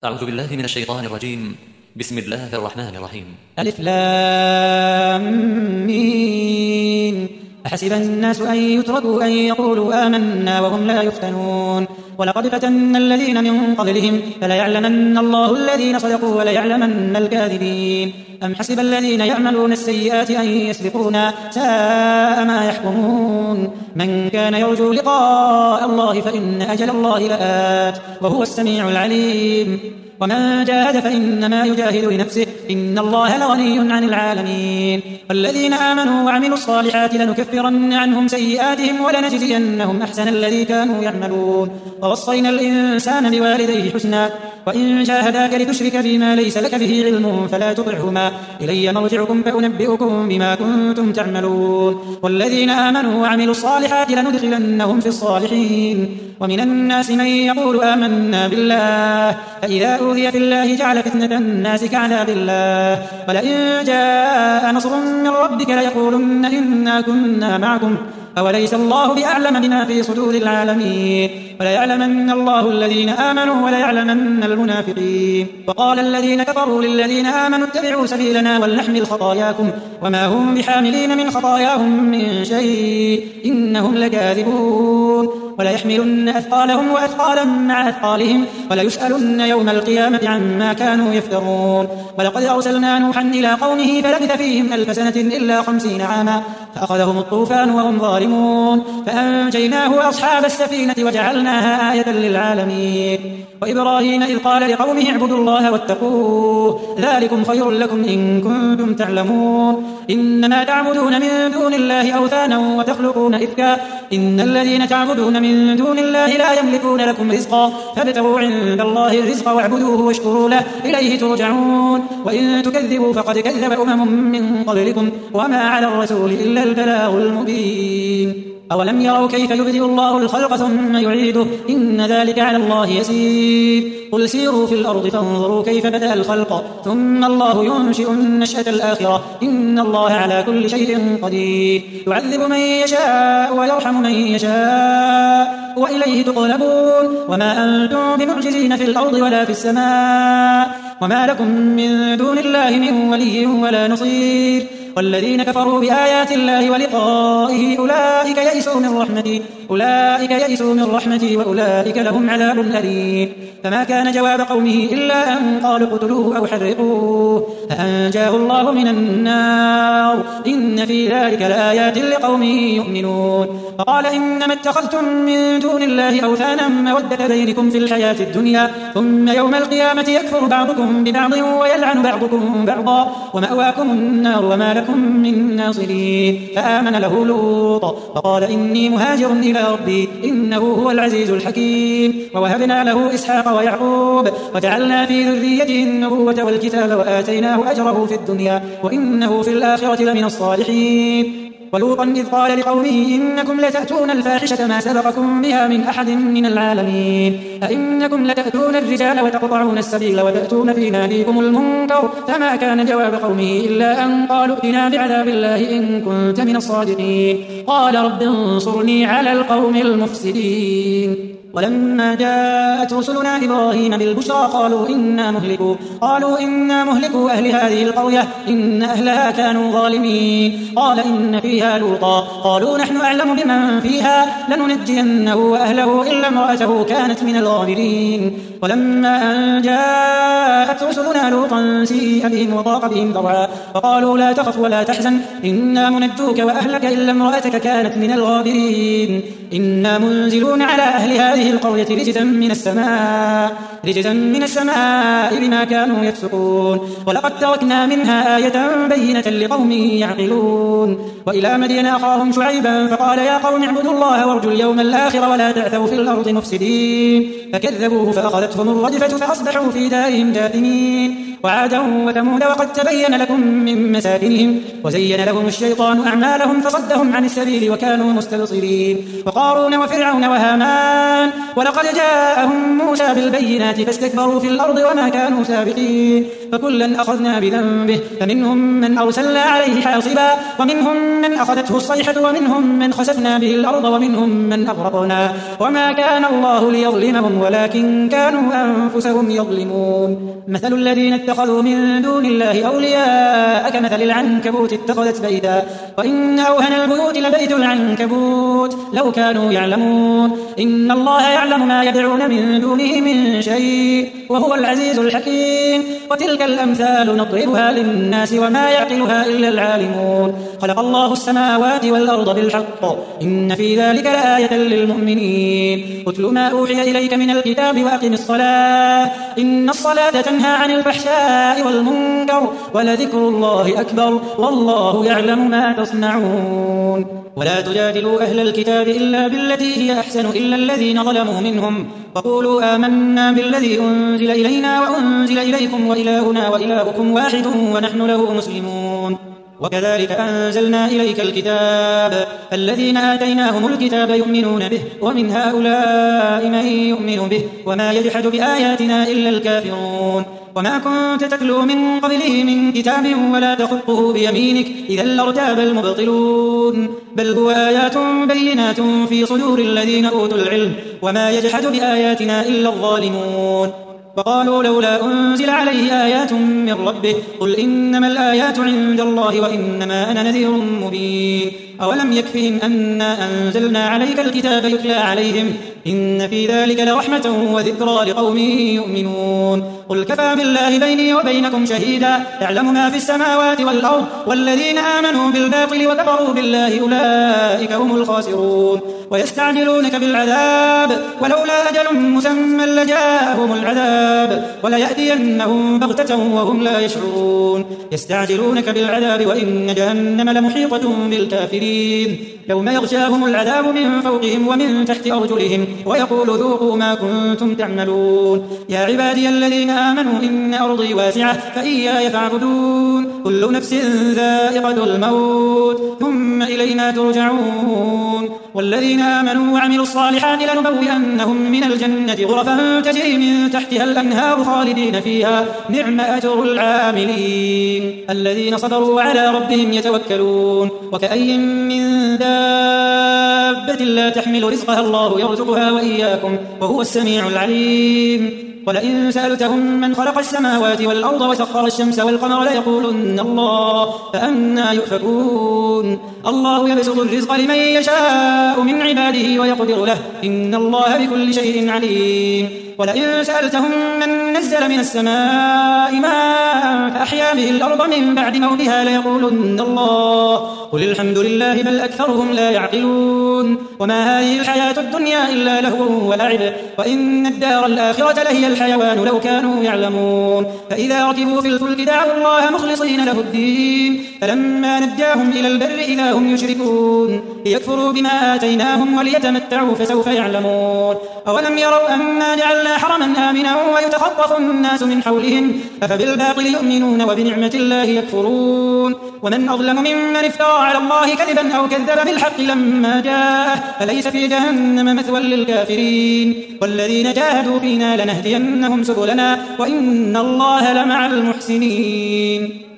أعوذ بالله من الشيطان الرجيم. بسم الله الرحمن الرحيم. ألف لام ميم. أحسب الناس أن يتركوا أن يقولوا آمنا وهم لا يفتنون ولقد فتنا الذين من قبلهم فليعلمن الله الذين صدقوا وليعلمن الكاذبين. أم حسب الذين يعملون السيئات أن يسبقونا ساء ما يحكمون. من كان يرجو لقاء الله فإن أجل الله لآت وهو السميع العليم. ومن جاهد فإنما يجاهد لنفسه إن الله لغني عن العالمين. والذين آمنوا وعملوا الصالحات لنكفرن عنهم سيئاتهم ولنجزينهم أحسن الذي كانوا يعملون. ووصينا الإنسان بوالديه حسنا وإن جاهداك لتشرك بما ليس لك به علم فلا تطعهما إلي مرجعكم فأنبئكم بما كنتم تعملون. والذين آمنوا وعملوا الصالحات لندخلنهم في الصالحين. ومن الناس من يقول آمنا بالله فإذا أوذي في الله جعل فتنة الناس كعذاب الله ولئن جاء نصر من ربك ليقولن إنا كنا معكم أوليس الله بأعلم بما في صدور العالمين. وليعلمن الله الذين آمنوا وليعلمن المنافقين. وقال الذين كفروا للذين آمنوا اتبعوا سبيلنا ولنحمل خطاياكم وما هم بحاملين من خطاياهم من شيء إنهم لكاذبون. وليحملن أثقالهم وأثقالا مع أثقالهم وليسألن يوم القيامة عما كانوا يفترون. ولقد أرسلنا نوحا إلى قومه فلبث فيهم 1000 سنة إلا 50 عاما فأخذهم الطوفان وهم ظالمون فأنجيناه وأصحاب السفينة وجعلناها آية للعالمين. وإبراهيم إذ قال لقومه اعبدوا الله واتقوه ذلكم خير لكم إن كنتم تعلمون. إنما تعبدون من دون الله أوثانا وتخلقون إفكا إن الذين تعبدون من دون الله لا يملكون لكم رزقا فابتغوا عند الله الرزق واعبدوه واشكروا له إليه ترجعون. وإن تكذبوا فقد كذب من قبلكم وما على الرسول إلا البلاغ المبين. أولم يروا كيف يبدئ الله الخلق ثم يعيده إن ذلك على الله يسير. قل سيروا في الأرض فانظروا كيف بدأ الخلق ثم الله ينشئ النشأة الآخرة إن الله على كل شيء قدير. يعذب من يشاء ويرحم من يشاء وإليه تقلبون. وما أنتم بمعجزين في الأرض ولا في السماء وما لكم من دون الله من ولي ولا نصير. والذين كفروا بآيات الله ولقائه أولئك يئسوا من رحمتي وأولئك لهم عذاب أليم. فما كان جواب قومه إلا أن قالوا اقتلوه أو حرقوه فأنجاه الله من النار إن في ذلك لآيات لقوم يؤمنون. فقال إنما اتخذتم من دون الله أوثانا مودة بينكم في الحياة الدنيا ثم يوم القيامة يكفر بعضكم ببعض ويلعن بعضكم بعضا ومأواكم النار وما لكم من ناصرين. فآمن له لوط فقال إني مهاجر إلى ربي إنه هو العزيز الحكيم. ووهبنا له إسحاق ويعقوب وجعلنا في ذريته النبوة والكتاب وآتيناه أجره في الدنيا وإنه في الآخرة لمن الصالحين. ولوطا إذ قال لقومه إنكم لتأتون الفاحشة ما سبقكم بها من أحد من العالمين أئنكم لتأتون الرجال وتقطعون السبيل وتأتون في ناديكم المنكر. فما كان جواب قومه إلا أن قالوا ائتنا بعذاب الله إن كنت من الصادقين. قال رب انصرني على القوم المفسدين. ولما جاءت رسلنا إبراهيم بالبشرى قالوا إنا مهلكوا أهل هذه القرية إن أهلها كانوا ظالمين. قال إن فيها لوطا قالوا نحن أعلم بمن فيها لننجينه وأهله إلا امرأته كانت من الغابرين. ولما أن جاءت رسلنا لوطا سيء بهم وضاق بهم ذرعا فقالوا لا تخف ولا تحزن إنا منجوك وأهلك إلا امرأتك كانت من الغابرين. إنا منزلون على أهل هذه القرية رجزا من السماء بما كانوا يفسقون. ولقد تركنا منها آية بينة لقوم يعقلون. وإلى مدين أخاهم شعيبا فقال يا قوم اعبدوا الله وارجوا اليوم الآخر ولا تعثوا في الأرض مفسدين. فكذبوه فأخذتهم الرجفة فأصبحوا في دارهم جاثمين. وعادا وثمود وقد تبين لكم من مساكنهم وزين لهم الشيطان أعمالهم فصدهم عن السبيل وكانوا مستبصرين وقارون وفرعون وهامان ولقد جاءهم موسى بالبينات فاستكبروا في الأرض وما كانوا سابقين فكلا أخذنا بذنبه فمنهم من أرسلنا عليه حاصبا ومنهم من أخذته الصيحة ومنهم من خسفنا به الأرض ومنهم من أغرقنا وما كان الله ليظلمهم ولكن كانوا أنفسهم يظلمون مثل الذين اتخذوا من دون الله أولياء كمثل العنكبوت اتخذت بيتا وإن أوهن البيوت لبيت العنكبوت لو كانوا يعلمون إن الله يعلم ما يدعون من دونه من شيء وهو العزيز الحكيم وتلك الأمثال نضربها للناس وما يعقلها إلا العالمون خلق الله السماوات والأرض بالحق إن في ذلك لآية للمؤمنين اتل ما أوحي إليك من الكتاب وأقم الصلاة إن الصلاة تنهى عن الفحشاء والمنكر ولذكر الله أكبر والله يعلم ما تصنعون ولا تجادلوا أهل الكتاب إلا بالتي هي أحسن إلا الذين ظلموا منهم وقولوا آمنا بالذي أنزل إلينا وأنزل إليكم وإلهنا وإلهكم واحد ونحن له مسلمون وكذلك أنزلنا إليك الكتاب الذين آتيناهم الكتاب يؤمنون به ومن هؤلاء من يؤمن به وما يجحد بآياتنا إلا الكافرون وما كنت تتلو من قبله من كتاب ولا تخطه بيمينك إذا لارتاب المبطلون بل هو آيات بينات في صدور الذين أوتوا العلم وما يجحد بآياتنا إلا الظالمون وقالوا لولا أنزل عليه آيات من ربه قل إنما الآيات عند الله وإنما أنا نذير مبين أولم يكفهم أنا أنزلنا عليك الكتاب يتلى عليهم إن في ذلك لرحمة وذكرى لقوم يؤمنون قل كفى بالله بيني وبينكم شهيدا يعلم ما في السماوات والأرض والذين آمنوا بالباطل وكفروا بالله أولئك هم الخاسرون ويستعجلونك بالعذاب ولولا أجل مسمى لجاءهم العذاب وليأتينهم بغتة وهم لا يشعرون يستعجلونك بالعذاب وإن جهنم لمحيطة بالكافرين يوم يغشاهم العذاب من فوقهم ومن تحت أرجلهم ويقول ذوقوا ما كنتم تعملون يا عبادي الذين آمنوا إن أرضي واسعة فإياي فاعبدون كل نفس ذائقة الموت ثم إلينا ترجعون والذين آمنوا وعملوا الصالحات لنبوئنهم من الجنة غرفا تجري من تحتها الأنهار خالدين فيها نعم أجر العاملين الذين صبروا وعلى ربهم يتوكلون وكأي من دابة لا تحمل رزقها الله يرزقها وإياكم وهو السميع العليم ولئن سألتهم من خلق السماوات والأرض وسخر الشمس والقمر ليقولن الله فأنى يؤفكون الله يبسط الرزق لمن يشاء من عباده ويقدر له إن الله بكل شيء عليم ولئن سألتهم من نزل من السماء ماء فأحيا به الأرض من بعد موتها ليقولن الله قل الحمد لله بل أكثرهم لا يعقلون وما هذه الحياة الدنيا إلا لهو ولعب وإن الدار الآخرة لهي الحيوان لو كانوا يعلمون فإذا ركبوا في الفلك دعوا الله مخلصين له الدين فلما نجاهم إلى البر إذا هم يشركون ليكفروا بما آتيناهم وليتمتعوا فسوف يعلمون أولم يروا أنا جعلنا حرما آمنا ويتخطف الناس من حولهم أفبالباطل يؤمنون وبنعمة الله يكفرون ومن أظلم ممن افترى على الله كذبا أو كذب بالحق لما جاءه فليس في جهنم مثوى للكافرين والذين جاهدوا فينا لنهدينهم سبلنا وإن الله لمع المحسنين